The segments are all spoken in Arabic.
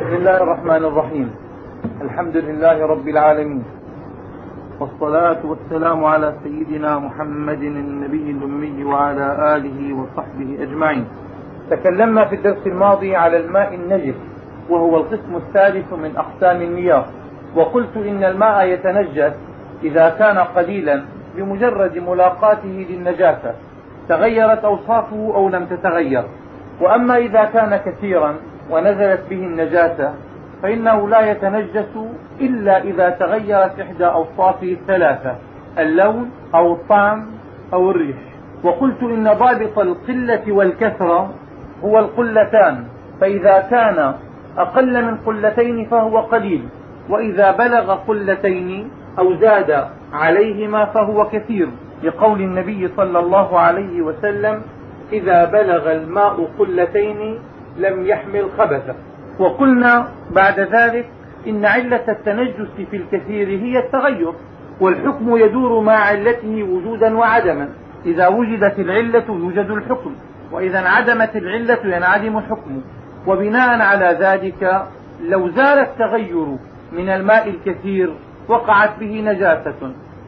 بسم الله الرحمن الرحيم. الحمد لله رب العالمين، والصلاة والسلام على سيدنا محمد النبي الأمي وعلى آله وصحبه أجمعين. تكلمنا في الدرس الماضي على الماء النجس، وهو القسم الثالث من أقسام المياه، وقلت إن الماء يتنجس إذا كان قليلا بمجرد ملاقاته للنجاسة تغيرت أوصافه أو لم تتغير، وأما إذا كان كثيرا ونزلت به النجاسة فإنه لا يتنجس إلا إذا تغيرت إحدى أوصافه الثلاثة: اللون أو الطعم أو الريح. وقلت إن ضابط القلة والكثرة هو القلتان، فإذا كان أقل من قلتين فهو قليل، وإذا بلغ قلتين أو زاد عليهما فهو كثير، لقول النبي صلى الله عليه وسلم: إذا بلغ الماء قلتين لم يحمل خبثا. وقلنا بعد ذلك إن علة التنجس في الكثير هي التغير، والحكم يدور مع علته وجودا وعدما. إذا وجدت العلة يوجد الحكم، وإذا انعدمت العلة ينعدم الحكم. وبناء على ذلك لو زال التغير من الماء الكثير وقعت به نجاسة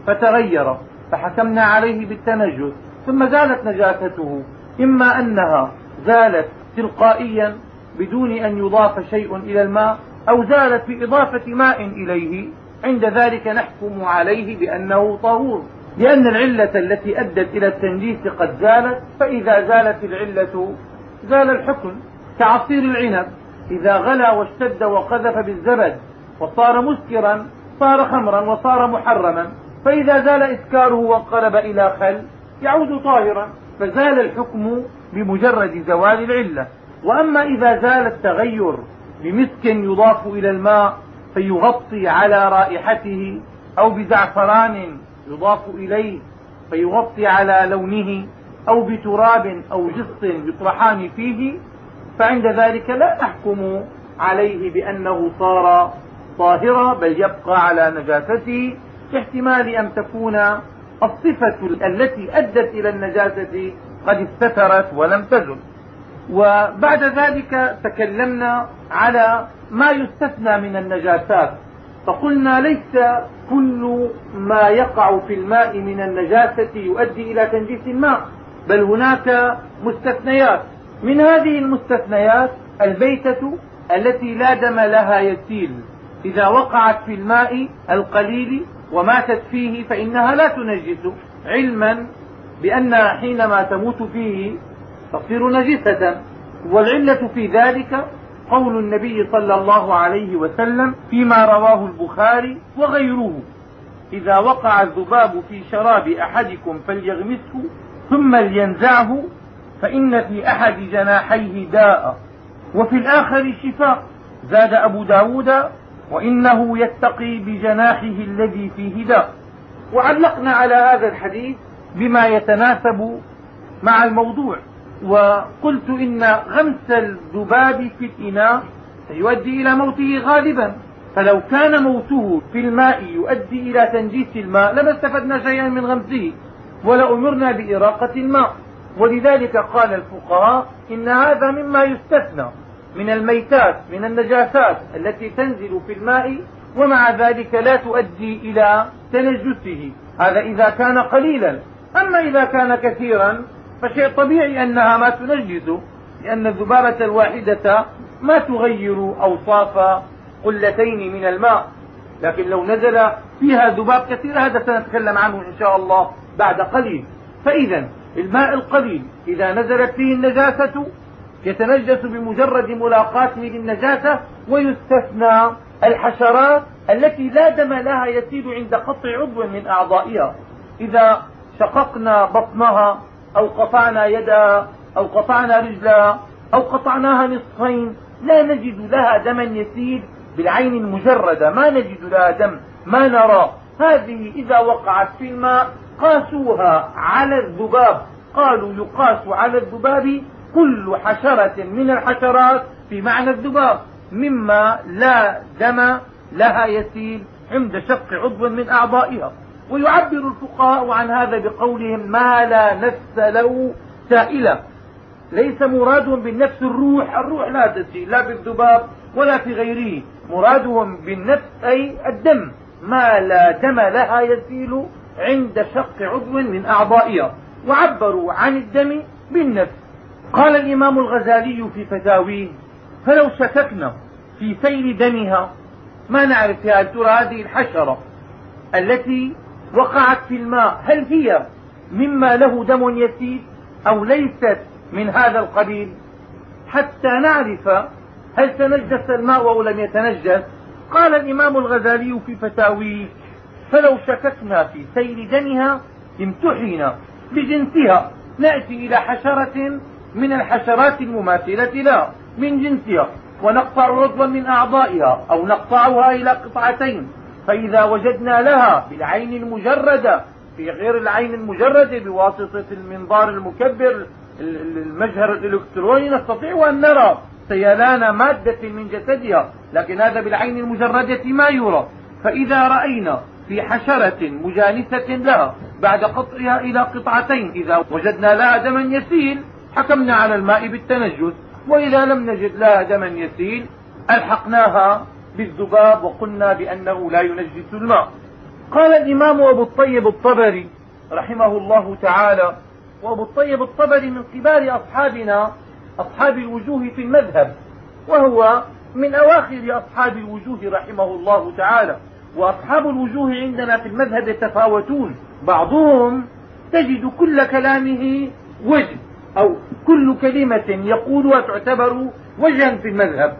فتغير فحكمنا عليه بالتنجس، ثم زالت نجاسته، إما أنها زالت تلقائيا بدون أن يضاف شيء إلى الماء، أو زالت بإضافة ماء إليه، عند ذلك نحكم عليه بأنه طهور، لأن العلة التي أدت إلى التنجيس قد زالت، فإذا زالت العلة زال الحكم. كعصير العنب إذا غلى واشتد وقذف بالزبد وصار مسكرا صار خمرا وصار محرما، فإذا زال إسكاره وانقلب إلى خل يعود طاهرا، فزال الحكم بمجرد زوال العلة. وأما إذا زال التغير بمسك يضاف إلى الماء فيغطي على رائحته، أو بزعفران يضاف إليه فيغطي على لونه، أو بتراب أو جص يطرحان فيه، فعند ذلك لا نحكم عليه بأنه صار طاهرا، بل يبقى على نجاسته، احتمال أن تكون الصفة التي أدت إلى النجاسة قد استترت ولم تزل. وبعد ذلك تكلمنا على ما يستثنى من النجاسات، فقلنا ليس كل ما يقع في الماء من النجاسة يؤدي إلى تنجيس الماء، بل هناك مستثنيات. من هذه المستثنيات الميتة التي لا دم لها يسيل، إذا وقعت في الماء القليل وماتت فيه فإنها لا تنجس، علما بأنها حينما تموت فيه تصير نجسة. والعلة في ذلك قول النبي صلى الله عليه وسلم فيما رواه البخاري وغيره: إذا وقع الذباب في شراب أحدكم فليغمسه ثم لينزعه، فإن في أحد جناحيه داء وفي الآخر شفاء. زاد أبو داود: وإنه يتقي بجناحه الذي فيه داء. وعلقنا على هذا الحديث بما يتناسب مع الموضوع، وقلت إن غمس الذباب في الإناء سيؤدي إلى موته غالبا، فلو كان موته في الماء يؤدي إلى تنجيس الماء لما استفدنا شيئا من غمسه، ولأمرنا بإراقة الماء. ولذلك قال الفقهاء إن هذا مما يستثنى من الميتات، من النجاسات التي تنزل في الماء ومع ذلك لا تؤدي إلى تنجسه، هذا إذا كان قليلا. أما إذا كان كثيرا فشيء طبيعي أنها ما تنجس، لأن الذبابة الواحدة ما تغير أوصاف قلتين من الماء. لكن لو نزل فيها ذباب كثير هذا سنتكلم عنه إن شاء الله بعد قليل. فإذا الماء القليل إذا نزلت فيه النجاسة يتنجس بمجرد ملاقاته للنجاسة، ويستثنى الحشرات التي لا دم لها يسيل عند قطع عضو من أعضائها. إذا شققنا بطنها أو قطعنا يدها أو قطعنا رجلها أو قطعناها نصفين لا نجد لها دما يسيل بالعين المجردة، ما نجد لها دم، ما نرى. هذه إذا وقعت في الماء قاسوها على الذباب، قالوا يقاس على الذباب كل حشرة من الحشرات في معنى الذباب مما لا دم لها يسيل عند شق عضو من أعضائها. ويعبر الفقهاء عن هذا بقولهم: ما لا نفس له سائلة. ليس مرادهم بالنفس الروح لا تسيل لا بالذباب ولا في غيره، مرادهم بالنفس أي الدم، ما لا دم لها يسيل عند شق عضو من أعضائها، وعبروا عن الدم بالنفس. قال الإمام الغزالي في فتاويه: فلو شككنا في سيل دمها، ما نعرف هل ترى هذه الحشرة التي وقعت في الماء هل هي مما له دم يسيل أو ليست من هذا القبيل، حتى نعرف هل تنجس الماء أو لم يتنجس. قال الإمام الغزالي في فتاويه: فلو شككنا في سيل دمها امتحنا بجنسها، نأتي إلى حشرة من الحشرات المماثلة لها من جنسها، ونقطع عضوا من أعضائها أو نقطعها إلى قطعتين، فإذا وجدنا لها بالعين المجردة في غير العين المجردة بواسطة المنظار المكبر المجهر الإلكتروني نستطيع أن نرى سيلان مادة من جسدها، لكن هذا بالعين المجردة ما يرى. فإذا رأينا في حشرة مجانسة لها بعد قطعها إلى قطعتين إذا وجدنا لها دما يسيل حكمنا على الماء بالتنجس، وإذا لم نجد لها دما يسيل ألحقناها بالذباب وقلنا بأنه لا ينجس الماء. قال الإمام أبو الطيب الطبري رحمه الله تعالى، وأبو الطيب الطبري من كبار أصحابنا أصحاب الوجوه في المذهب، وهو من أواخر أصحاب الوجوه رحمه الله تعالى. وأصحاب الوجوه عندنا في المذهب يتفاوتون، بعضهم تجد كل كلامه وجه أو كل كلمة يقولها تعتبر وجها في المذهب،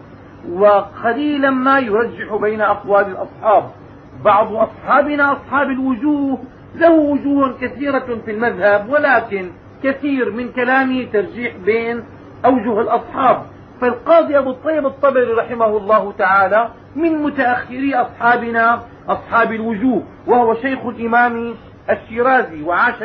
وقليلا ما يرجح بين أقوال الأصحاب. بعض أصحابنا أصحاب الوجوه له وجوه كثيرة في المذهب، ولكن كثير من كلامه ترجيح بين أوجه الأصحاب. فالقاضي أبو الطيب الطبري رحمه الله تعالى من متأخري أصحابنا أصحاب الوجوه، وهو شيخ الإمام الشيرازي وعاش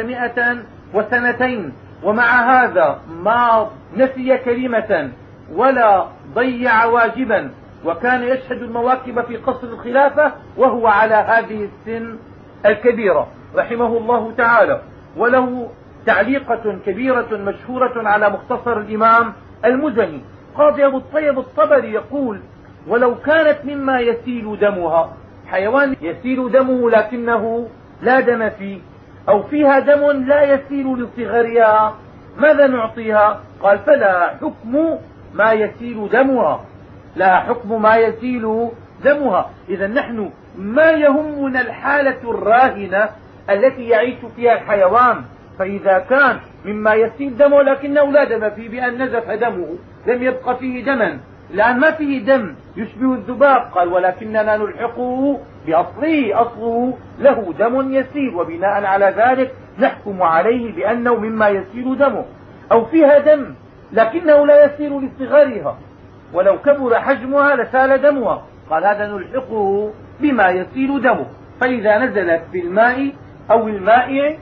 102 ومع هذا ما نسي كلمة ولا ضيع واجبا، وكان يشهد المواكب في قصر الخلافة وهو على هذه السن الكبيرة رحمه الله تعالى. وله تعليقة كبيرة مشهورة على مختصر الإمام المزني. قاضي أبو الطيب الطبري يقول: ولو كانت مما يسيل دمها، حيوان يسيل دمه لكنه لا دم فيه، أو فيها دم لا يسيل لصغرها، ماذا نعطيها؟ قال: فلا حكم ما يسيل دمها، لا حكم ما يسيل دمها. إذا نحن ما يهمنا الحالة الراهنة التي يعيش فيها الحيوان، فإذا كان مما يسيل دمه لكنه لا دم فيه بأن نزف دمه لم يبق فيه دما، لأن ما فيه دم يشبه الذباب، قال: ولكننا نلحقه بأصله، أصله له دم يسيل، وبناء على ذلك نحكم عليه بأنه مما يسيل دمه. أو فيها دم لكنه لا يسيل لصغرها، ولو كبر حجمها لسال دمها، قال: هذا نلحقه بما يسيل دمه. فإذا نزلت في الماء أو المائع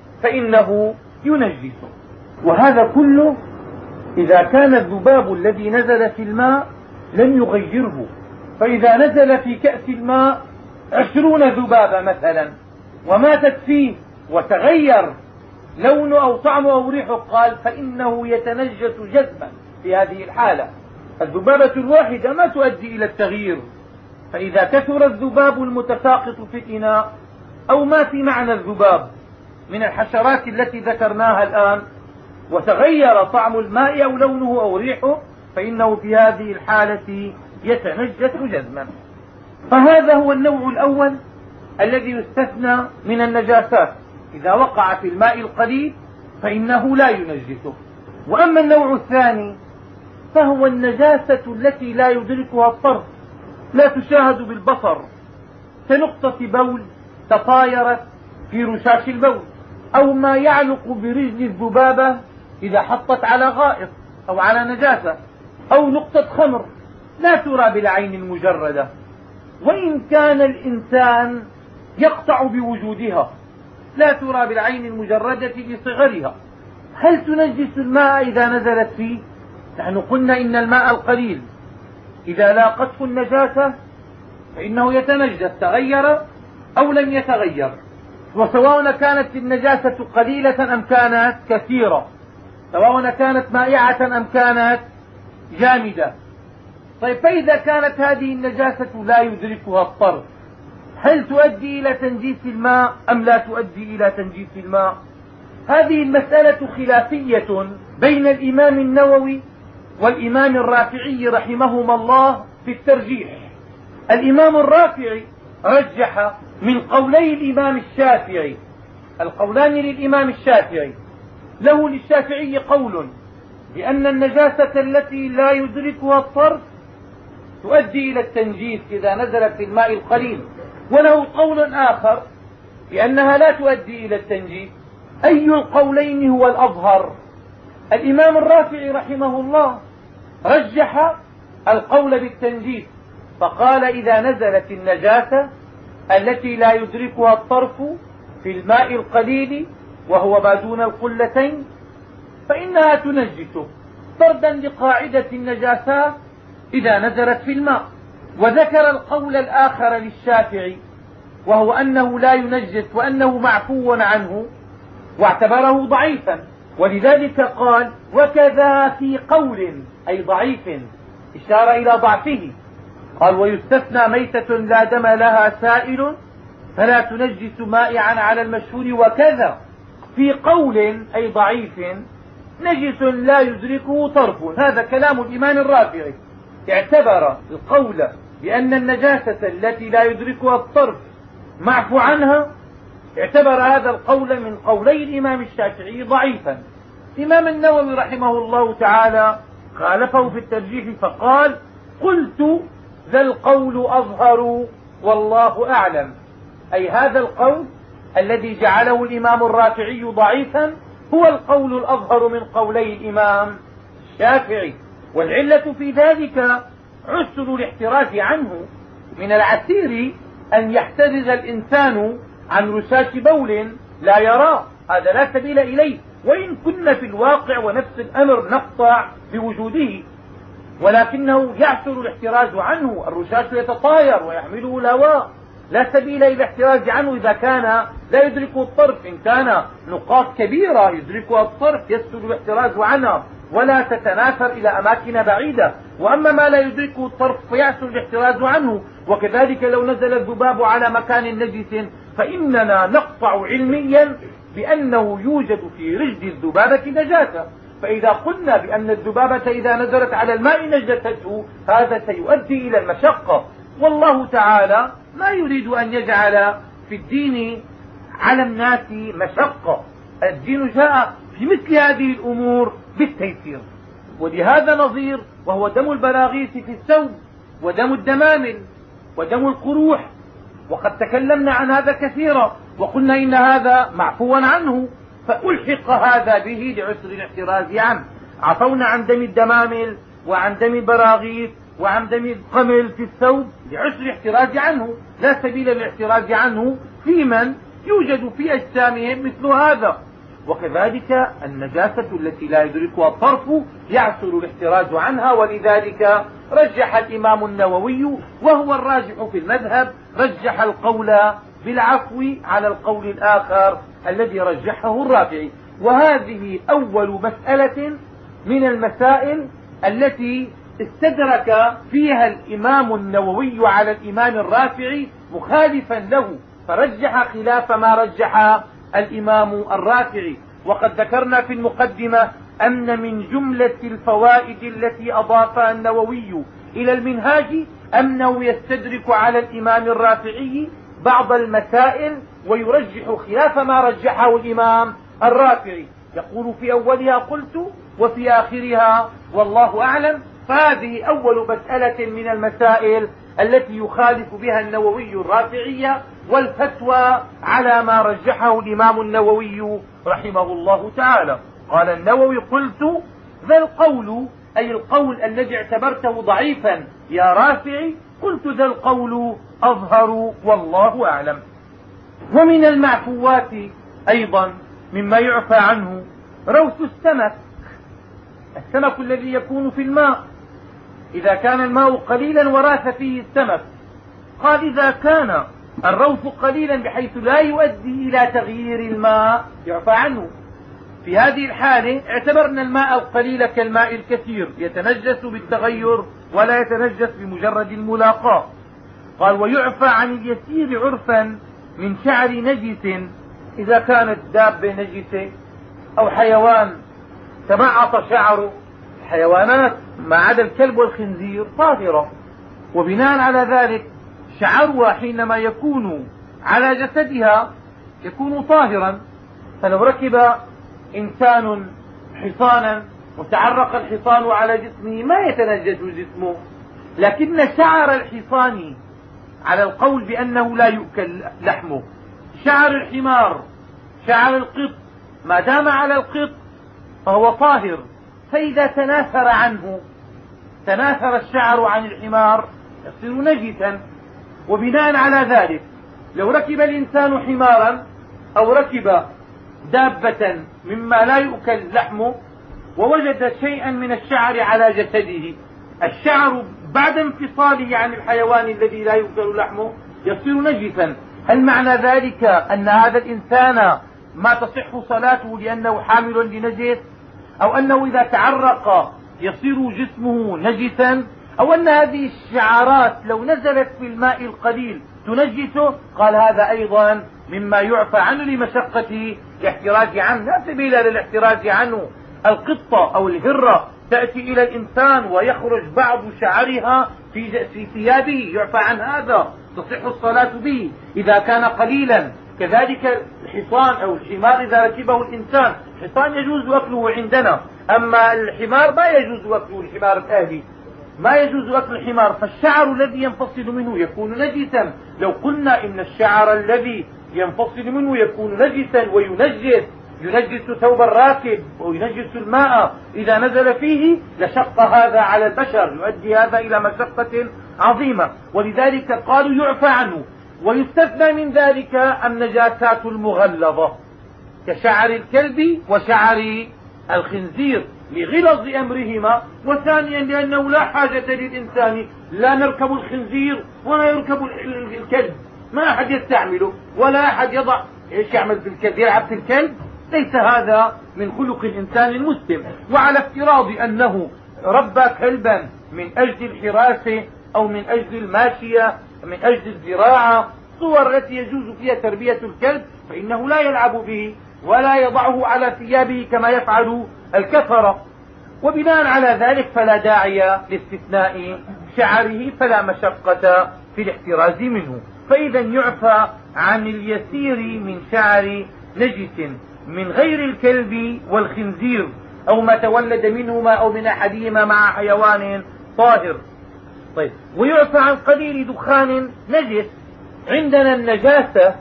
فإنه ينجسه. وهذا كله إذا كان الذباب الذي نزل في الماء لم يغيره. فإذا نزل في كأس الماء 20 ذبابة مثلا وماتت فيه وتغير لونه أو طعمه أو ريحه، قال: فإنه يتنجس جزما في هذه الحالة. الذبابة الواحدة ما تؤدي إلى التغيير، فإذا كثر الذباب المتساقط في الإناء أو ما في معنى الذباب من الحشرات التي ذكرناها الآن وتغير طعم الماء أو لونه أو ريحه، فإنه في هذه الحالة يتنجس جزما. فهذا هو النوع الأول الذي يستثنى من النجاسات، إذا وقع في الماء القليل فإنه لا ينجسه. وأما النوع الثاني فهو النجاسة التي لا يدركها الطرف، لا تشاهد بالبصر، كنقطة بول تطايرت في رشاش البول، أو ما يعلق برجل الذبابة إذا حطت على غائط أو على نجاسة، أو نقطة خمر لا ترى بالعين المجردة، وإن كان الإنسان يقطع بوجودها لا ترى بالعين المجردة لصغرها. هل تنجس الماء إذا نزلت فيه؟ نحن قلنا إن الماء القليل إذا لاقته النجاسة فإنه يتنجس، تغير أو لم يتغير، وسواء كانت النجاسة قليلة أم كانت كثيرة. سواء كانت مائعة أم كانت جامدة. طيب، فإذا كانت هذه النجاسة لا يدركها الطرف، هل تؤدي إلى تنجيس الماء أم لا تؤدي إلى تنجيس الماء؟ هذه المسألة خلافية بين الإمام النووي والإمام الرافعي رحمهما الله في الترجيح. الإمام الرافعي رجح من قولي الإمام الشافعي، القولان للإمام الشافعي، له للشافعي قول بأن النجاسة التي لا يدركها الطرف تؤدي إلى التنجيس إذا نزلت في الماء القليل، وله قول آخر بأنها لا تؤدي إلى التنجيس. أي القولين هو الأظهر؟ الإمام الرافعي رحمه الله رجح القول بالتنجيس، فقال إذا نزلت النجاسة التي لا يدركها الطرف في الماء القليل وهو ما دون القلتين فإنها تنجسه، طردا لقاعدة النجاسات إذا نزلت في الماء. وذكر القول الآخر للشافعي وهو أنه لا ينجس وأنه معفو عنه، واعتبره ضعيفا، ولذلك قال وكذا في قول أي ضعيف، إشارة إلى ضعفه. قال ويستثنى ميتة لا دم لها سائل فلا تنجس مائعا على المشهور، وكذا في قول أي ضعيف نجس لا يدركه طرف. هذا كلام الإمام الرافعي، اعتبر القول بأن النجاسة التي لا يدركها الطرف معفو عنها، اعتبر هذا القول من قولي الإمام الشافعي ضعيفا. الإمام النووي رحمه الله تعالى خالفه في الترجيح فقال قلت ذا القول أظهر والله أعلم، أي هذا القول الذي جعله الإمام الرافعي ضعيفا هو القول الأظهر من قولي الإمام الشافعي. والعلة في ذلك عسر الاحتراز عنه. من العسير أن يحترز الإنسان عن رشاش بول لا يراه، هذا لا سبيل إليه، وإن كنا في الواقع ونفس الأمر نقطع بوجوده، ولكنه يعسر الاحتراز عنه. الرشاش يتطاير ويحمله الهواء، لا سبيل إلى الاحتراز عنه إذا كان لا يدركه الطرف. إن كان نقاط كبيرة يدركها الطرف يسهل الاحتراز عنها ولا تتناثر إلى أماكن بعيدة، وأما ما لا يدركه الطرف فيعسر الاحتراز عنه. وكذلك لو نزل الذباب على مكان نجس فإننا نقطع علميا بأنه يوجد في رجل الذبابة نجاسة، فإذا قلنا بأن الذبابة إذا نزلت على الماء نجسته هذا سيؤدي إلى المشقة. والله تعالى ما يريد أن يجعل في الدين على الناس مشقة، الدين جاء في مثل هذه الأمور بالتيسير. ولهذا نظير وهو دم البراغيث في الثوب ودم الدمامل ودم القروح، وقد تكلمنا عن هذا كثيرا وقلنا إن هذا معفوا عنه، فألحق هذا به لعسر الاحتراز عنه. عفونا عن دم الدمامل وعن دم البراغيث وعن دم القمل في الثوب لعسر الاحتراز عنه، لا سبيل للاحتراز عنه في من يوجد في أجسامهم مثل هذا. وكذلك النجاسة التي لا يدركها الطرف يعسر الاحتراز عنها، ولذلك رجح الإمام النووي وهو الراجح في المذهب، رجح القول بالعفو على القول الآخر الذي رجحه الرافعي. وهذه أول مسألة من المسائل التي استدرك فيها الإمام النووي على الإمام الرافعي مخالفا له، فرجح خلاف ما رجح الإمام الرافعي. وقد ذكرنا في المقدمة أن من جملة الفوائد التي أضافها النووي إلى المنهاج أنه يستدرك على الإمام الرافعي بعض المسائل ويرجح خلاف ما رجحه الإمام الرافعي، يقول في أولها قلت وفي آخرها والله أعلم. فهذه أول مسألة من المسائل التي يخالف بها النووي الرافعية، والفتوى على ما رجحه الإمام النووي رحمه الله تعالى. قال النووي قلت ذا القول، أي القول الذي اعتبرته ضعيفا يا رافعي، قلت ذا القول أظهر والله أعلم. ومن المعفوات أيضا مما يعفى عنه روث السمك، السمك الذي يكون في الماء إذا كان الماء قليلا وراث فيه السمك. قال إذا كان الروث قليلا بحيث لا يؤدي إلى تغيير الماء يعفى عنه. في هذه الحالة اعتبرنا الماء القليل كالماء الكثير يتنجس بالتغير ولا يتنجس بمجرد الملاقاة. قال ويعفى عن اليسير عرفا من شعر نجس إذا كانت دابة نجسة أو حيوان تمعط شعره. الحيوانات ما عدا الكلب والخنزير طاهرة، وبناء على ذلك شعرها حينما يكون على جسدها يكون طاهرا. فلو ركب إنسان حصانا وتعرق الحصان على جسمه ما يتنجس جسمه، لكن شعر الحصان على القول بأنه لا يؤكل لحمه، شعر الحمار، شعر القط ما دام على القط فهو طاهر. فإذا تناثر عنه، تناثر الشعر عن الحمار يصير نجسا. وبناء على ذلك لو ركب الإنسان حمارا أو ركب دابة مما لا يؤكل لحمه ووجد شيئا من الشعر على جسده، الشعر بعد انفصاله عن الحيوان الذي لا يؤكل لحمه يصير نجسا. هل معنى ذلك أن هذا الإنسان ما تصح صلاته لأنه حامل لنجس، أو أنه إذا تعرق يصير جسمه نجسا، أو أن هذه الشعارات لو نزلت في الماء القليل تنجسه؟ قال هذا أيضا مما يعفى عنه لمشقة الاحتراز عنه، لا سبيل للاحتراز عنه. القطة أو الهرة تأتي إلى الإنسان ويخرج بعض شعرها في ثيابه، يعفى عن هذا، تصح الصلاة به إذا كان قليلا. كذلك الحصان أو الحمار إذا ركبه الإنسان، الحصان يجوز أكله عندنا، أما الحمار ما يجوز أكله، الحمار الأهلي ما يجوز أكل الحمار. فالشعر الذي ينفصل منه يكون نجسا. لو قلنا إن الشعر الذي ينفصل منه يكون نجسا ينجس ثوب الراكب وينجس الماء إذا نزل فيه، لشق هذا على البشر، يؤدي هذا إلى مشقة عظيمة. ولذلك قالوا يعفى عنه. ويستثنى من ذلك النجاسات المغلظة كشعر الكلب وشعر الخنزير لغلظ أمرهما، وثانيا لأنه لا حاجة للإنسان، لا نركب الخنزير ولا يركب الكلب، ما أحد يستعمله ولا أحد يضع ايش يعمل في الكلب، يلعب في الكلب. ليس هذا من خلق الإنسان المسلم. وعلى افتراض أنه ربى كلبا من أجل الحراسة أو من أجل الماشية، من أجل الزراعة، الصور التي يجوز فيها تربية الكلب، فإنه لا يلعب به ولا يضعه على ثيابه كما يفعل الكفرة. وبناء على ذلك فلا داعي لاستثناء شعره، فلا مشقة في الاحتراز منه. فإذا يعفى عن اليسير من شعر نجس من غير الكلب والخنزير أو ما تولد منهما أو من أحدهما مع حيوان طاهر. طيب، ويعفى عن قليل دخان نجس. عندنا النجاسة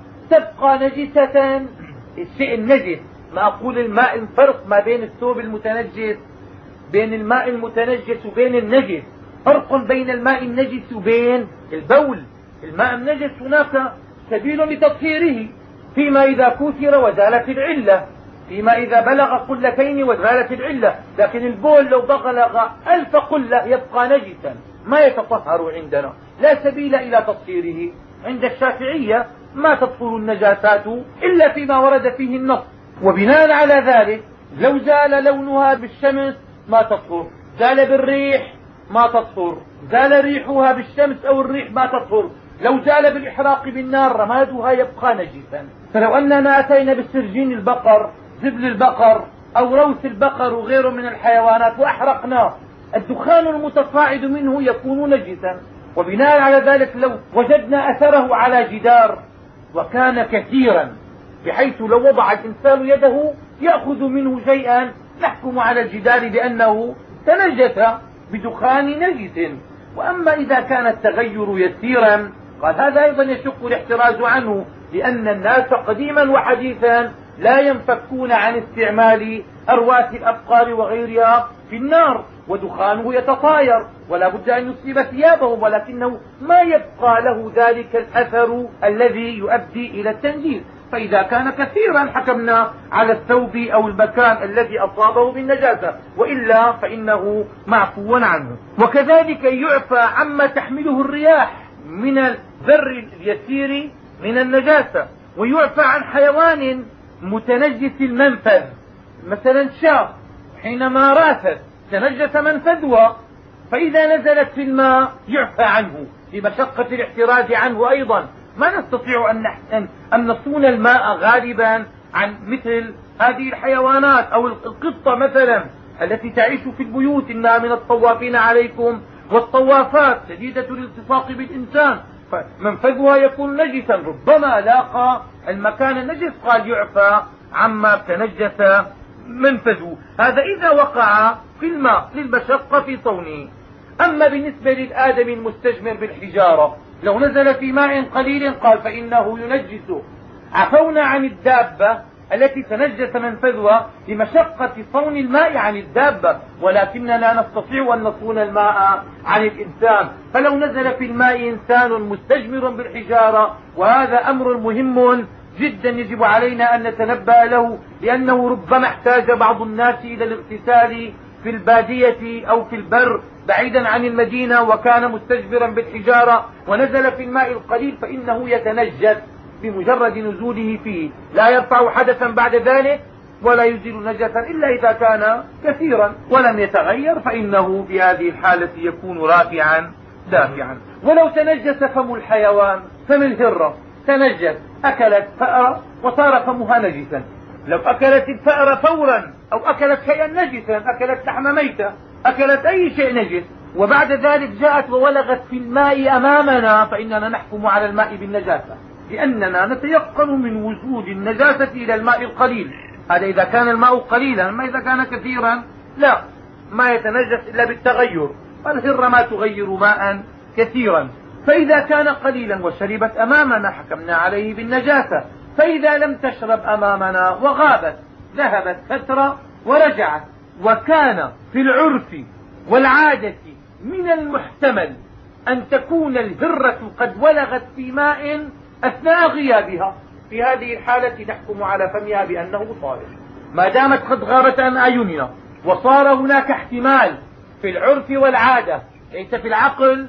تبقى نجسة، الشيء النجس، ما أقول الماء، الفرق ما بين الثوب المتنجس، بين الماء المتنجس وبين النجس، فرق بين الماء النجس وبين البول. الماء النجس هناك سبيل لتطهيره، فيما إذا كثر وزالت العلة، فيما إذا بلغ قلتين وزالت العلة. لكن البول لو بلغ 1000 قلة يبقى نجسا ما يتطهر عندنا، لا سبيل إلى تطهيره. عند الشافعية ما تطهر النجاسات إلا فيما ورد فيه النص. وبناء على ذلك لو زال لونها بالشمس ما تطهر، زال بالريح ما تطهر، زال ريحها بالشمس أو الريح ما تطهر، لو زال بالإحراق بالنار رمادها يبقى نجسا. فلو أننا أتينا بالسرجين البقر، زبل البقر أو روث البقر وغيره من الحيوانات وأحرقناه، الدخان المتصاعد منه يكون نجسا. وبناء على ذلك لو وجدنا أثره على جدار وكان كثيرا بحيث لو وضع الإنسان يده يأخذ منه شيئا، نحكم على الجدار بأنه تنجس بدخان نجس. وأما إذا كان التغير يسيرا قال هذا أيضا يشق الاحتراز عنه، لأن الناس قديما وحديثا لا ينفكون عن استعمال أرواث الأبقار وغيرها في النار، ودخانه يتطاير ولا بد أن يصيب ثيابهم، ولكنه ما يبقى له ذلك الأثر الذي يؤدي إلى التنجيس. فإذا كان كثيرا حكمنا على الثوب أو المكان الذي أصابه بالنجاسة، وإلا فإنه معفو عنه. وكذلك يعفى عما تحمله الرياح من الذر اليسير من النجاسة، ويعفى عن حيوان متنجس المنفذ مثلا شاة حينما راثت تنجس منفذها، فإذا نزلت في الماء يعفى عنه لمشقة الاحتراز عنه. أيضا ما نستطيع أن نصون الماء غالبا عن مثل هذه الحيوانات، أو القطة مثلا التي تعيش في البيوت، إنها من الطوافين عليكم والطوافات، شديدة الالتصاق بالإنسان، فمنفذها يكون نجسا، ربما لاقى المكان النجس، قال يعفى عما تنجس منفذه. هذا إذا وقع في الماء للمشقة في صونه. أما بالنسبة للآدمي المستجمر بالحجارة، لو نزل في ماء قليل قال فإنه ينجسه. عفونا عن الدابة التي تنجس منفذها لمشقة صون الماء عن الدابة، ولكننا لا نستطيع أن نصون الماء عن الإنسان. فلو نزل في الماء إنسان مستجمر بالحجارة، وهذا أمر مهم جدا يجب علينا أن نتنبه له، لأنه ربما احتاج بعض الناس إلى الاغتسال في البادية أو في البر بعيدا عن المدينة، وكان مستجبرا بالحجارة ونزل في الماء القليل، فإنه يتنجس بمجرد نزوله فيه، لا يرفع حدثا بعد ذلك ولا يزيل نجسا إلا إذا كان كثيرا ولم يتغير، فإنه في هذه الحالة يكون رافعا دافعا. ولو تنجس فم الحيوان، فم الهرة تنجس، أكلت فأرة وصار فمها نجسا، لو أكلت الفأرة فورا أو أكلت شيئا نجسا، أكلت لحم ميتة، أكلت أي شيء نجس، وبعد ذلك جاءت وولغت في الماء أمامنا، فإننا نحكم على الماء بالنجاسة، لأننا نتيقن من وصول النجاسة إلى الماء القليل. هذا إذا كان الماء قليلا، أما إذا كان كثيرا لا، ما يتنجس إلا بالتغير، فالهرة ما تغير ماء كثيرا. فإذا كان قليلا وشربت أمامنا حكمنا عليه بالنجاسة، فإذا لم تشرب أمامنا وغابت ذهبت فترة ورجعت، وكان في العرف والعادة من المحتمل أن تكون الهرة قد ولغت في ماء أثناء غيابها، في هذه الحالة نحكم على فمها بأنه طاهر، ما دامت قد غابت عن أعيننا. وصار هناك احتمال في العرف والعادة، ليس في العقل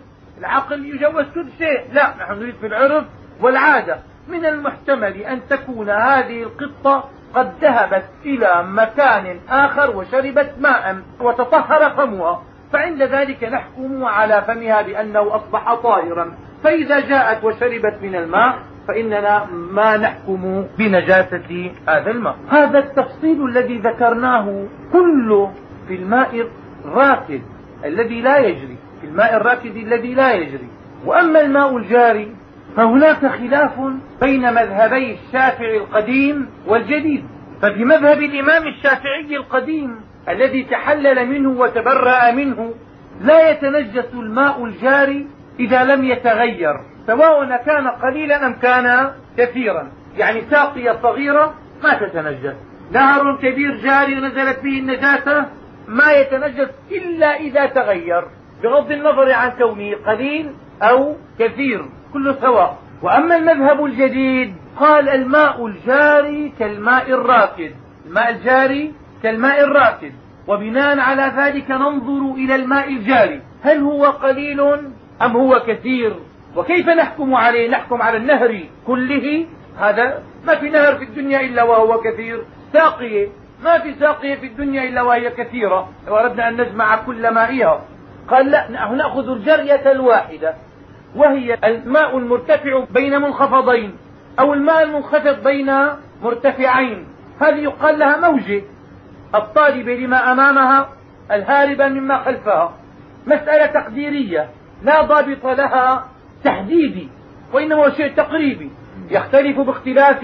يجوز كل شيء، لا، نحن نريد في العرف والعادة. من المحتمل أن تكون هذه القطة قد ذهبت إلى مكان آخر وشربت ماء وتطهر فمها، فعند ذلك نحكم على فمها بأنه أصبح طاهرا. فإذا جاءت وشربت من الماء فإننا ما نحكم بنجاسة هذا الماء. هذا التفصيل الذي ذكرناه كله في الماء الراكد الذي لا يجري، في الماء الراكد الذي لا يجري. وأما الماء الجاري فهناك خلاف بين مذهبي الشافعي القديم والجديد. فبمذهب الإمام الشافعي القديم الذي تحلل منه وتبرأ منه، لا يتنجس الماء الجاري إذا لم يتغير، سواء كان قليلا أم كان كثيرا. يعني ساقية صغيرة ما تتنجس، نهر كبير جاري نزلت به النجاسة ما يتنجس إلا إذا تغير، بغض النظر عن كونه قليل أو كثير، كله سواء. وأما المذهب الجديد قال الماء الجاري كالماء الراكد، الماء الجاري كالماء الراكد، وبناء على ذلك ننظر إلى الماء الجاري هل هو قليل أم هو كثير. وكيف نحكم عليه؟ نحكم على النهر كله، هذا ما في نهر في الدنيا إلا وهو كثير، ساقية ما في ساقية في الدنيا إلا وهي كثيرة، لو أردنا أن نجمع كل مائها. قال لا، نأخذ الجرية الواحدة، وهي الماء المرتفع بين منخفضين، أو الماء المنخفض بين مرتفعين، هذه يقال لها موجة، الطالبة لما أمامها الهاربة مما خلفها. مسألة تقديرية لا ضابط لها تحديدي، وإنما هو شيء تقريبي، يختلف باختلاف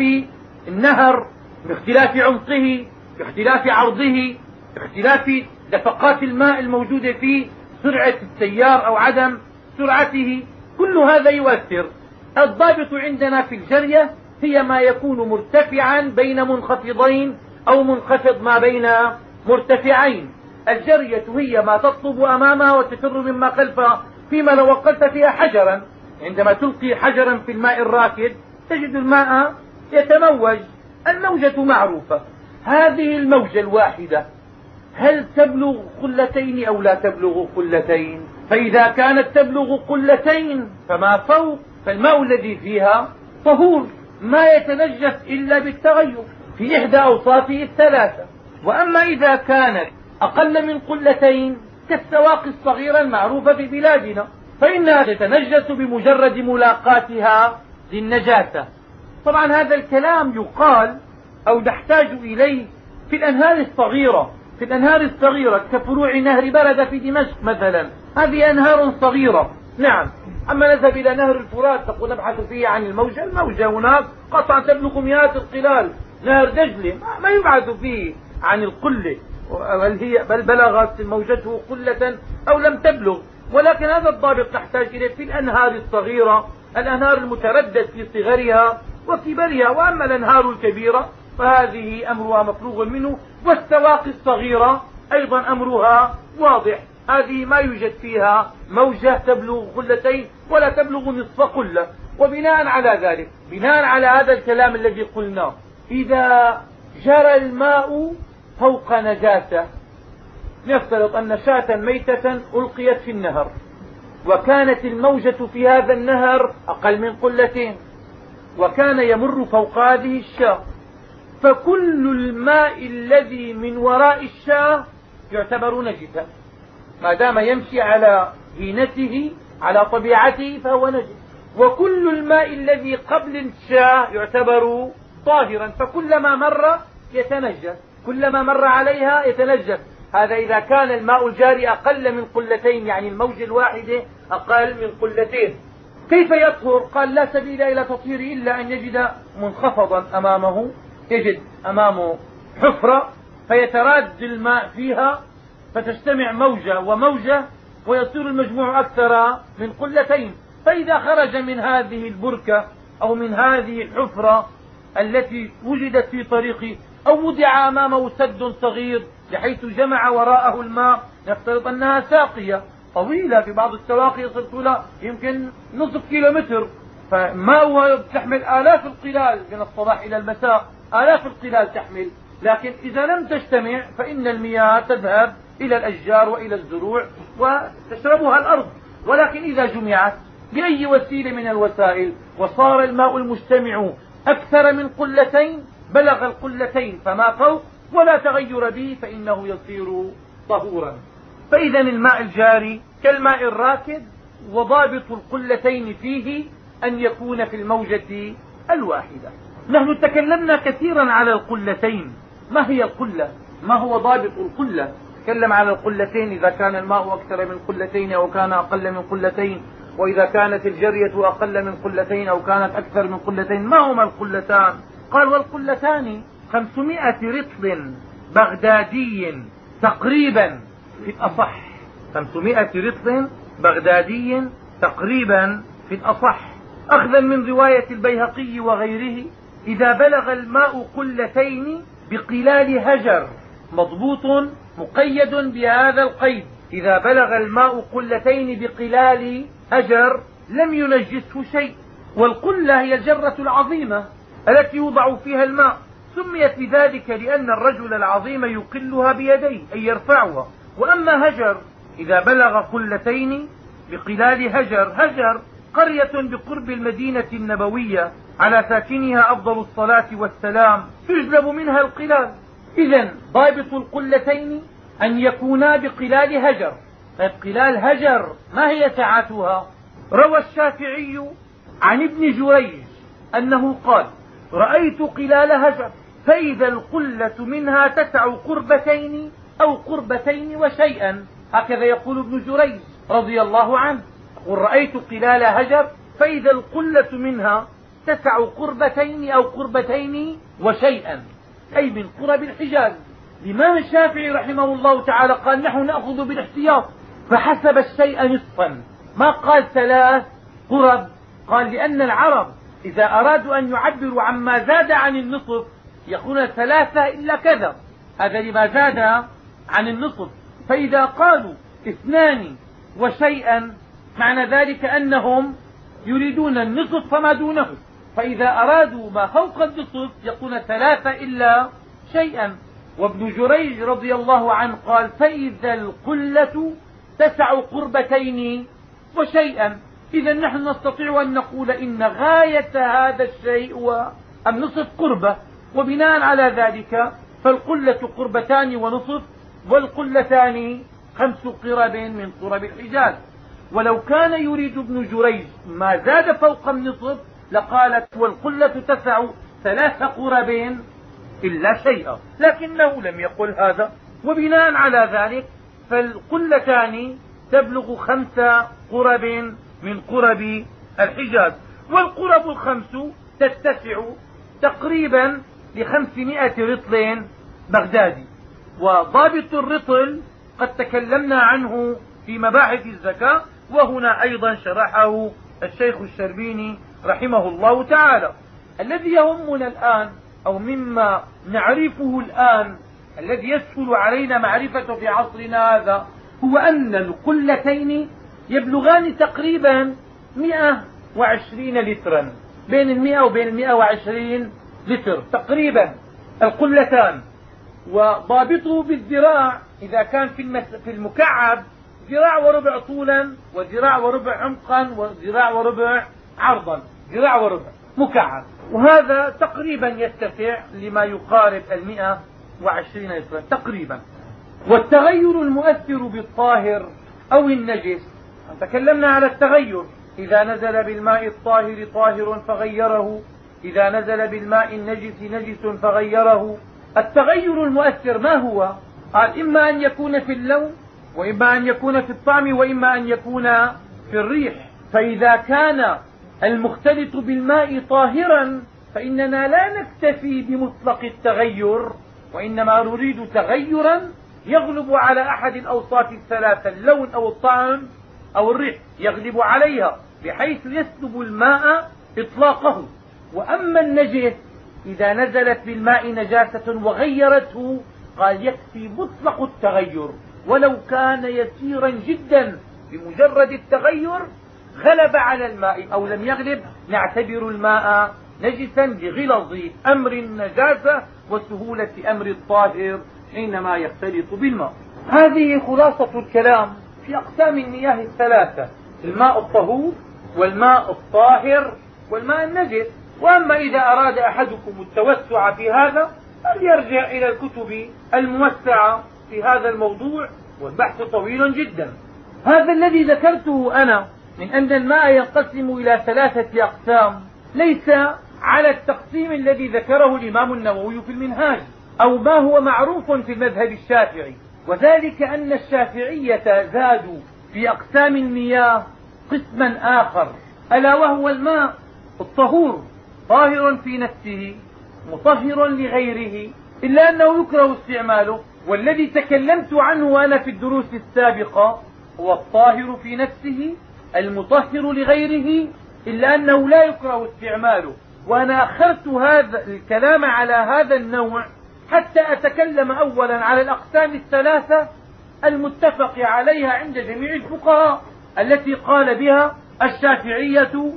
النهر، باختلاف عمقه، باختلاف عرضه، باختلاف دفقات الماء الموجودة فيه، سرعة التيار أو عدم سرعته، كل هذا يؤثر. الضابط عندنا في الجرية هي ما يكون مرتفعا بين منخفضين أو منخفض ما بين مرتفعين. الجرية هي ما تطلب أمامها وتفر مما خلفها، فيما لو وقلت فيها حجرا، عندما تلقي حجرا في الماء الراكد تجد الماء يتموج، الموجة معروفة. هذه الموجة الواحدة هل تبلغ قلتين أو لا تبلغ قلتين؟ فإذا كانت تبلغ قلتين فما فوق، فالماء الذي فيها طهور، ما يتنجس إلا بالتغير في إحدى أوصافه الثلاثة. وأما إذا كانت أقل من قلتين كالسواقي الصغيرة المعروفة في بلادنا فإنها تتنجس بمجرد ملاقاتها للنجاسة. طبعا هذا الكلام يقال أو نحتاج إليه في الأنهار الصغيرة، في الأنهار الصغيرة كفروع نهر بردة في دمشق مثلا، هذه أنهار صغيرة. نعم. أما نذهب إلى نهر الفرات تقول نبحث فيه عن الموجة، الموجة هناك قطعا تبلغ مئات القلال. نهر دجلة ما يبحث فيه عن القلة، بل بلغت موجته قلة أو لم تبلغ. ولكن هذا الضابط نحتاج إليه في الأنهار الصغيرة، الأنهار المتردد في صغرها وكبرها. وأما الأنهار الكبيرة فهذه أمرها مفروغ منه، والسواقي الصغيرة أيضا أمرها واضح، هذه ما يوجد فيها موجة تبلغ قلتين ولا تبلغ نصف قلة. وبناء على ذلك، بناء على هذا الكلام الذي قلناه، إذا جرى الماء فوق نجاسة، نفترض أن شاة ميتة ألقيت في النهر وكانت الموجة في هذا النهر أقل من قلتين وكان يمر فوق هذه الشاة، فكل الماء الذي من وراء الشاة يعتبر نجسا ما دام يمشي على هينته على طبيعته فهو نجس، وكل الماء الذي قبل الشاة يعتبر طاهرا، فكلما مر يتنجس، كلما مر عليها يتنجس. هذا إذا كان الماء الجاري أقل من قلتين، يعني الموجة الواحدة أقل من قلتين. كيف يطهر؟ قال لا سبيل إلى تطهيره إلا أن يجد منخفضا أمامه، يجد أمامه حفرة فيتراد الماء فيها فتجتمع موجة وموجة ويصير المجموع أكثر من قلتين. فإذا خرج من هذه البركة أو من هذه الحفرة التي وجدت في طريقه أو وضع أمامه سد صغير بحيث جمع وراءه الماء، نفترض أنها ساقية طويلة، في بعض السواقي يصل طولها يمكن نصف كيلومتر، فماؤها تحمل آلاف القلال من الصباح إلى المساء، آلاف القلال تحمل. لكن إذا لم تجتمع فإن المياه تذهب إلى الأشجار وإلى الزروع وتشربها الأرض. ولكن إذا جمعت بأي وسيلة من الوسائل وصار الماء المجتمع أكثر من قلتين، بلغ القلتين فما فوق ولا تغير به، فإنه يصير طهورا. فإذا الماء الجاري كالماء الراكد، وضابط القلتين فيه أن يكون في الموجة الواحدة. نحن تكلمنا كثيرا على القلتين، ما هي القلة؟ ما هو ضابط القلة؟ تكلم على القلتين إذا كان الماء أكثر من قلتين أو كان أقل من قلتين، وإذا كانت الجرية أقل من قلتين أو كانت أكثر من قلتين. ما هما القلتان؟ قال والقلتان 500 رطل بغدادي تقريبا في الأصح، 500 رطل بغدادي تقريبا في الأصح، أخذا من رواية البيهقي وغيره: إذا بلغ الماء قلتين بقلال هجر، مضبوط مقيد بهذا القيد، إذا بلغ الماء قلتين بقلال هجر لم ينجسه شيء. والقلة هي الجرة العظيمة التي يوضع فيها الماء، سميت بذلك لأن الرجل العظيم يقلها بيديه أي يرفعها. وأما هجر إذا بلغ قلتين بقلال هجر، هجر قرية بقرب المدينة النبوية على ساكنها أفضل الصلاة والسلام، يجلب منها القلال. إذن ضابط القلتين أن يكونا بقلال هجر. قلال هجر ما هي سعتها؟ روى الشافعي عن ابن جريج أنه قال: رأيت قلال هجر فإذا القلة منها تسع قربتين أو قربتين وشيئا، هكذا يقول ابن جريج رضي الله عنه، يقول: رأيت قلال هجر فإذا القلة منها تسع قربتين أو قربتين وشيئا، أي من قرب الحجاز. الإمام الشافعي رحمه الله تعالى قال: نحن نأخذ بالاحتياط، فحسب الشيء نصفا، ما قال 3 قرب، قال لأن العرب إذا أرادوا أن يعبروا عما زاد عن النصف يقولون 3 إلا كذا، هذا لما زاد عن النصف. فإذا قالوا 2 وشيئا معنى ذلك أنهم يريدون النصف فما دونه، فإذا أرادوا ما فوق النصف يقولون 3 إلا شيئا. وابن جريج رضي الله عنه قال: فإذا القلة تسع قربتين وشيئا. إذا نحن نستطيع أن نقول إن غاية هذا الشيء هو النصف قربة، وبناء على ذلك فالقلة قربتان ونصف، والقلتان 5 قرب من قرب الحجاز. ولو كان يريد ابن جريج ما زاد فوق النصف لقالت والقلة تسع 3 قرب إلا شيئا، لكنه لم يقل هذا. وبناء على ذلك فالقلتان تبلغ 5 قرب من قرب الحجاز، والقرب ال5 تتسع تقريبا ل500 رطل بغدادي. وضابط الرطل قد تكلمنا عنه في مباحث الزكاة، وهنا أيضا شرحه الشيخ الشربيني رحمه الله تعالى. الذي يهمنا الآن أو مما نعرفه الآن الذي يسهل علينا معرفته في عصرنا هذا هو أن القلتين يبلغان تقريبا 120 لترا، بين 100 وبين 120 لتر تقريبا القلتان. وضابطه بالذراع إذا كان في المكعب 1.25 ذراع طولا، 1.25 ذراع عمقا، 1.25 ذراع عرضا، 1.25 ذراع مكعب. وهذا تقريبا يتسع لما يقارب 120 لترا تقريبا. والتغير المؤثر بالطاهر أو النجس، تكلمنا على التغير، إذا نزل بالماء الطاهر طاهر فغيره، إذا نزل بالماء النجس نجس فغيره. التغير المؤثر ما هو؟ قال إما أن يكون في اللون، وإما أن يكون في الطعم، وإما أن يكون في الريح. فإذا كان المختلط بالماء طاهرا فإننا لا نكتفي بمطلق التغير، وإنما نريد تغيرا يغلب على أحد الأوصاف الثلاثة، اللون أو الطعم أو الريح، يغلب عليها بحيث يسلب الماء إطلاقه. وأما النجس إذا نزلت بالماء نجاسة وغيرته قال يكفي مطلق التغير، ولو كان يسيرا جدا بمجرد التغير غلب على الماء أو لم يغلب نعتبر الماء نجسا لغلظ أمر النجاسة وسهولة أمر الطاهر حينما يختلط بالماء. هذه خلاصة الكلام في أقسام المياه الثلاثة: الماء الطهور والماء الطاهر والماء النجس. وأما إذا أراد أحدكم التوسع في هذا فليرجع إلى الكتب الموسعة في هذا الموضوع، والبحث طويل جدا. هذا الذي ذكرته أنا من أن الماء ينقسم إلى 3 أقسام ليس على التقسيم الذي ذكره الإمام النووي في المنهاج، أو ما هو معروف في المذهب الشافعي، وذلك أن الشافعية زادوا في أقسام المياه قسما آخر، ألا وهو الماء الطهور، طاهر في نفسه مطهر لغيره، إلا أنه يكره استعماله. والذي تكلمت عنه أنا في الدروس السابقة هو الطاهر في نفسه المطهر لغيره، إلا أنه لا يكره استعماله. وأنا أخرت هذا الكلام على هذا النوع حتى أتكلم أولا على الأقسام ال3 المتفق عليها عند جميع الفقهاء، التي قال بها الشافعية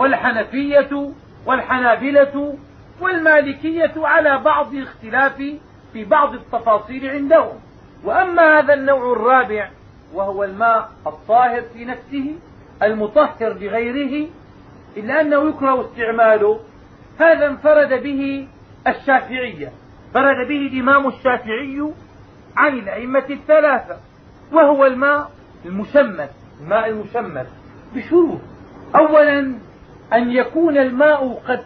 والحنفية والحنابلة والمالكية على بعض الاختلاف في بعض التفاصيل عندهم. وأما هذا النوع الرابع وهو الماء الطاهر في نفسه المطهر لغيره إلا أنه يكره استعماله، هذا انفرد به الشافعية، فرد به الإمام الشافعي عن الأئمة ال3، وهو الماء المشمس. الماء المشمس بشروط: أولا أن يكون الماء قد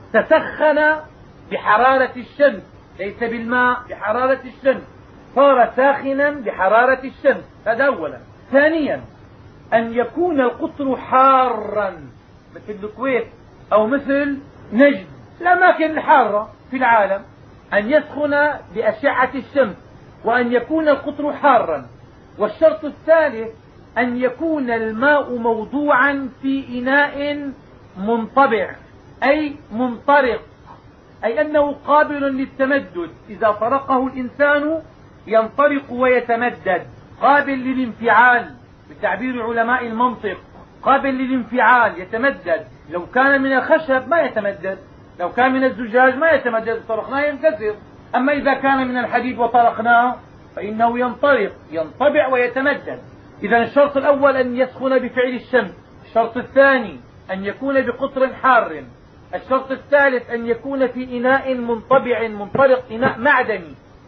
تسخن بحرارة الشمس، ليس بالماء بحرارة الشمس، صار ساخنا بحرارة الشمس، هذا أولا. ثانيا أن يكون القطر حارا مثل الكويت أو مثل نجد، الأماكن الحارة في العالم، أن يسخن بأشعة الشمس وأن يكون القطر حارا. والشرط الثالث أن يكون الماء موضوعا في إناء منطبع أي منطرق، أي أنه قابل للتمدد، إذا طرقه الإنسان ينطرق ويتمدد، قابل للانفعال بتعبير علماء المنطق، قابل للانفعال يتمدد. لو كان من الخشب ما يتمدد، لو كان من الزجاج ما يتمدد، طرقناه ينكسر. أما إذا كان من الحديد وطرقناه فإنه ينطرق ينطبع ويتمدد. إذا الشرط الأول أن يسخن بفعل الشمس، الشرط الثاني أن يكون بقطر حار، الشرط الثالث أن يكون في إناء منطبع منطرق، إناء معدني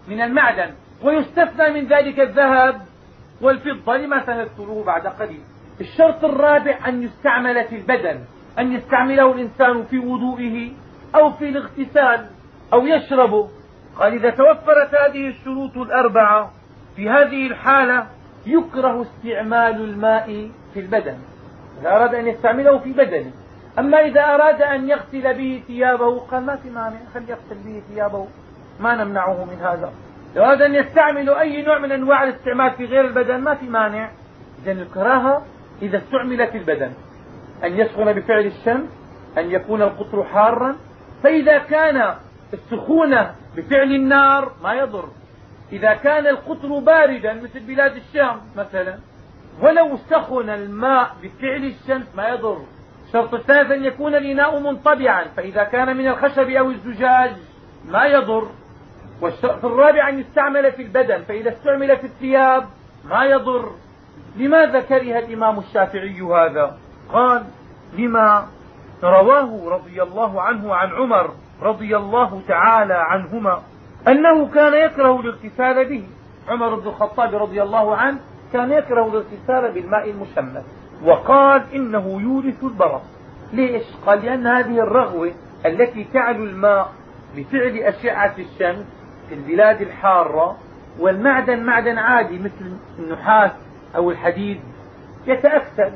من المعدن، ويستثنى من ذلك الذهب والفضة لما سنذكره بعد قليل. الشرط الرابع أن يستعمل في البدن، أن يستعمله الإنسان في وضوئه أو في الاغتسال أو يشربه. قال إذا توفرت هذه الشروط الأربعة في هذه الحالة يكره استعمال الماء في البدن، إذا أراد أن يستعمله في بدنه. أما إذا أراد أن يغسل به ثيابه قال ما في مانع، خلي يغسل به ثيابه، ما نمنعه من هذا. لو أراد أن يستعمل أي نوع من أنواع الاستعمال في غير البدن ما في مانع. إذن الكراهة إذا استعمل في البدن أن يسخن بفعل الشمس، أن يكون القطر حارا، فإذا كان السخونة بفعل النار ما يضر. إذا كان القطر باردا مثل بلاد الشام مثلا ولو سخن الماء بفعل الشمس ما يضر. الشرط الثالث أن يكون الإناء منطبعا، فإذا كان من الخشب أو الزجاج ما يضر. والشرط الرابع أن يستعمل في البدن، فإذا استعمل في الثياب ما يضر. لماذا كره الإمام الشافعي هذا؟ قال لما رواه رضي الله عنه عن عمر رضي الله تعالى عنهما أنه كان يكره الاغتسال به. عمر بن الخطاب رضي الله عنه كان يكره الاغتسال بالماء المشمس، وقال إنه يورث البرص. ليش؟ قال لأن هذه الرغوة التي تعلو الماء بفعل أشعة الشمس في البلاد الحارة، والمعدن معدن عادي مثل النحاس أو الحديد يتأثر،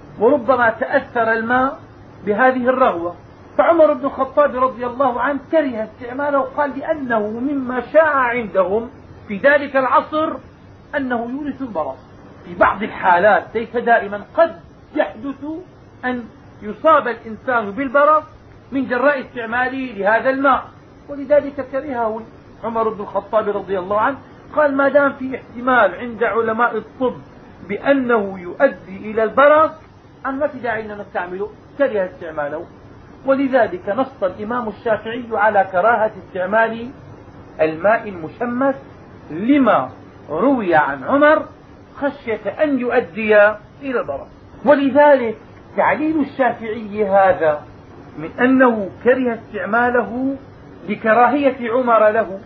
وربما تأثر الماء بهذه الرغوة. فعمر بن الخطاب رضي الله عنه كره استعماله، قال لأنه مما شاع عندهم في ذلك العصر أنه يورث البرص. في بعض الحالات ليس دائما قد يحدث أن يصاب الإنسان بالبرص من جراء استعماله لهذا الماء، ولذلك كرهه عمر بن الخطاب رضي الله عنه. قال ما دام في احتمال عند علماء الطب بأنه يؤدي إلى البرص ما في داعي أن نستعمله، كره استعماله. ولذلك نص الإمام الشافعي على كراهة استعمال الماء المشمس لما روي عن عمر خشية أن يؤدي إلى البرص. ولذلك تعليل الشافعي هذا من أنه كره استعماله لكراهية عمر له،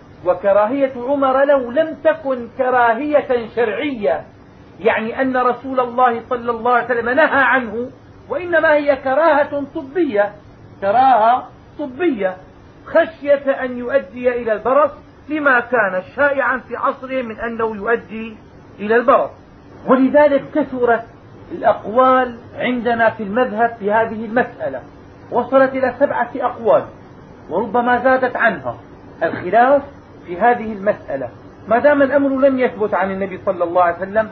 وكراهية عمر له لم تكن كراهية شرعية، يعني أن رسول الله صلى الله عليه وسلم نهى عنه، وإنما هي كراهة طبية، كراهة طبية خشية أن يؤدي إلى البرص لما كان شائعا في عصره من أنه يؤدي إلى البرص. ولذلك كثرت الأقوال عندنا في المذهب في هذه المسألة، وصلت إلى 7 أقوال وربما زادت عنها. الخلاف في هذه المسألة ما دام الأمر لم يثبت عن النبي صلى الله عليه وسلم،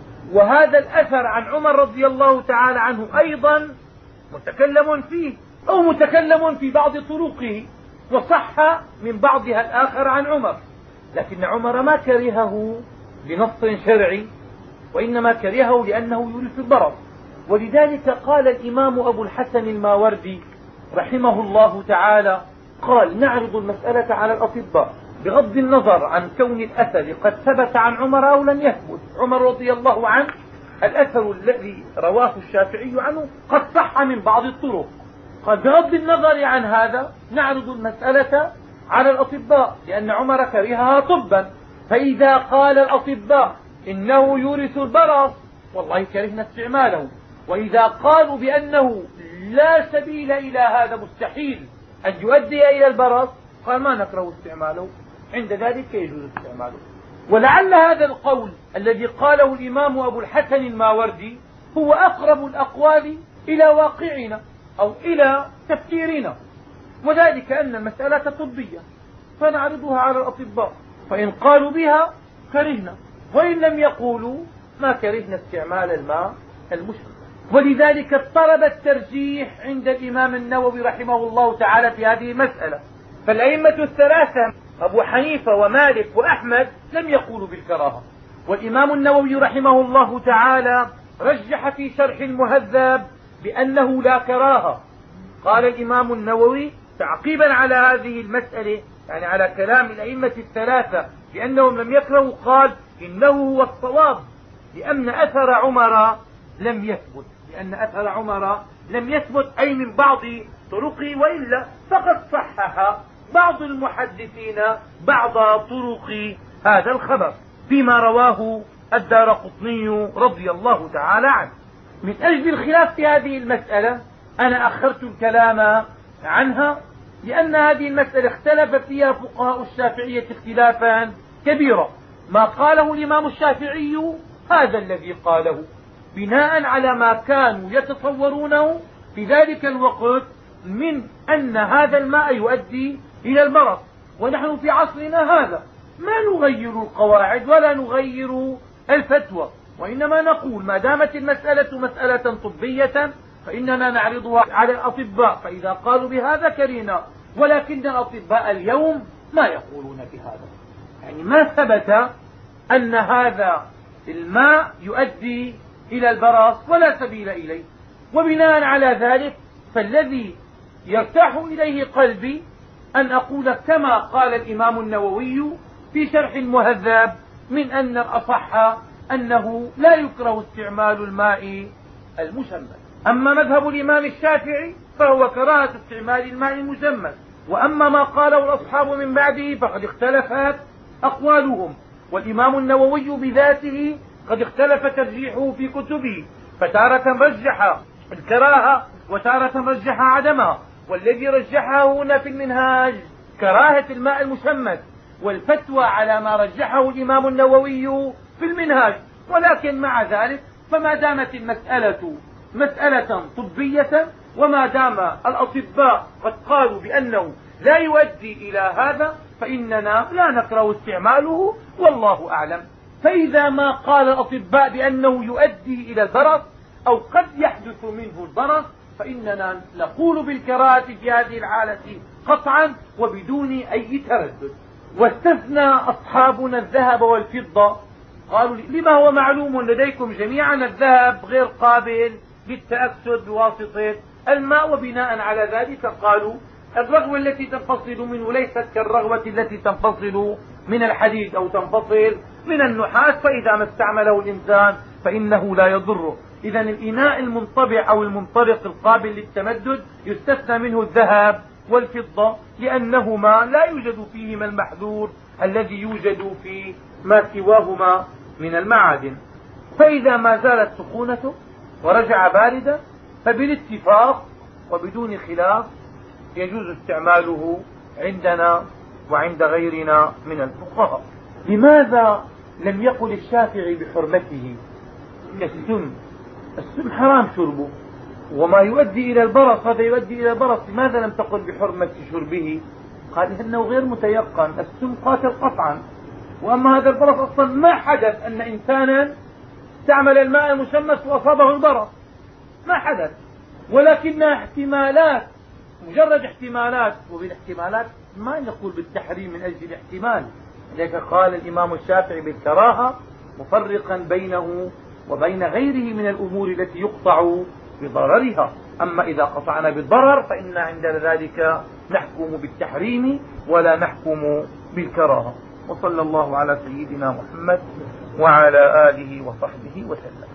وهذا الأثر عن عمر رضي الله تعالى عنه أيضا متكلم فيه أو متكلم في بعض طرقه، وصح من بعضها الآخر عن عمر، لكن عمر ما كرهه بنص شرعي، وإنما كرهه لأنه يورث البرص. ولذلك قال الإمام أبو الحسن الماوردي رحمه الله تعالى، قال نعرض المسألة على الأطباء بغض النظر عن كون الأثر قد ثبت عن عمر أو لم يثبت. عمر رضي الله عنه الأثر الذي رواه الشافعي عنه قد صح من بعض الطرق، قال بغض النظر عن هذا نعرض المسألة على الأطباء لأن عمر كرهها طبا، فإذا قال الأطباء إنه يورث البرص والله كرهنا استعماله، وإذا قالوا بأنه لا سبيل إلى هذا مستحيل أن يؤدي إلى البرص قال ما نكره استعماله، عند ذلك يجوز استعماله. ولعل هذا القول الذي قاله الإمام أبو الحسن الماوردي هو أقرب الأقوال إلى واقعنا أو إلى تفكيرنا، وذلك أن المسألة طبية فنعرضها على الأطباء، فإن قالوا بها كرهنا، وإن لم يقولوا ما كرهنا استعمال الماء المشمس. ولذلك اضطرب الترجيح عند الإمام النووي رحمه الله تعالى في هذه المسألة، فالأئمة الثلاثة أبو حنيفة ومالك وأحمد لم يقولوا بالكراهة، والإمام النووي رحمه الله تعالى رجح في شرح المهذب بأنه لا كراهة. قال الإمام النووي تعقيبا على هذه المسألة، يعني على كلام الأئمة الثلاثة بأنهم لم يكرهوا، قال إنه هو الصواب لأن أثر عمر لم يثبت، لأن أثر عمر لم يثبت أي من بعض طرقه، وإلا فقد صحح بعض المحدثين بعض طرق هذا الخبر فيما رواه الدارقطني رضي الله تعالى عنه. من أجل الخلاف في هذه المسألة أنا أخرت الكلام عنها، لأن هذه المسألة اختلف فيها فقهاء الشافعية اختلافا كبيرا. ما قاله الإمام الشافعي هذا الذي قاله بناء على ما كانوا يتصورونه في ذلك الوقت من أن هذا الماء يؤدي إلى البرص. ونحن في عصرنا هذا ما نغير القواعد ولا نغير الفتوى، وإنما نقول ما دامت المسألة مسألة طبية فإننا نعرضها على الأطباء، فإذا قالوا بهذا كرهنا. ولكن الأطباء اليوم ما يقولون بهذا، يعني ما ثبت أن هذا الماء يؤدي إلى البرص ولا سبيل إليه. وبناء على ذلك فالذي يرتاح إليه قلبي أن أقول كما قال الإمام النووي في شرح المهذب من أن الأصح أنه لا يكره استعمال الماء المشمس. أما مذهب الإمام الشافعي فهو كراهة استعمال الماء المشمس، وأما ما قاله الأصحاب من بعده فقد اختلفت أقوالهم، والإمام النووي بذاته قد اختلف ترجيحه في كتبه، فتارة رجح الكراهة وتارة رجح عدمها. والذي رجحه هنا في المنهاج كراهة الماء المشمس، والفتوى على ما رجحه الإمام النووي في المنهاج. ولكن مع ذلك فما دامت المسألة مسألة طبية، وما دام الأطباء قد قالوا بأنه لا يؤدي إلى هذا فإننا لا نكره استعماله والله أعلم. فإذا ما قال الأطباء بأنه يؤدي إلى البرص أو قد يحدث منه البرص فإننا نقول بالكراهة في هذه الحالة قطعا وبدون أي تردد. واستثنى أصحابنا الذهب والفضة، قالوا لما هو معلوم لديكم جميعا الذهب غير قابل للتأكسد بواسطة الماء، وبناء على ذلك قالوا الرغوة التي تنفصل منه ليست كالرغوة التي تنفصل من الحديد أو تنفصل من النحاس، فإذا ما استعمله الإنسان فإنه لا يضره. إذا الإناء المنطبع أو المنطلق القابل للتمدد يستثنى منه الذهب والفضة، لأنهما لا يوجد فيهما المحذور الذي يوجد في ما سواهما من المعادن. فإذا ما زالت سخونته ورجع باردا فبالاتفاق وبدون خلاف يجوز استعماله عندنا وعند غيرنا من الفقهاء. لماذا لم يقل الشافعي بحرمته كالسم؟ السم حرام شربه، وما يؤدي إلى البرص هذا يؤدي إلى البرص، لماذا لم تقل بحرمة شربه؟ قال إنه غير متيقن، السم قاتل قطعا، وأما هذا البرص أصلا ما حدث أن إنسانا استعمل الماء المشمس وأصابه البرص، ما حدث، ولكنها احتمالات، مجرد احتمالات، وبالاحتمالات ما نقول بالتحريم من أجل الاحتمال. لذلك قال الإمام الشافعي بالكراهة مفرقا بينه وبين غيره من الأمور التي يقطع بضررها. أما إذا قطعنا بالضرر فإن عند ذلك نحكم بالتحريم ولا نحكم بالكراهة. وصلى الله على سيدنا محمد وعلى آله وصحبه وسلم.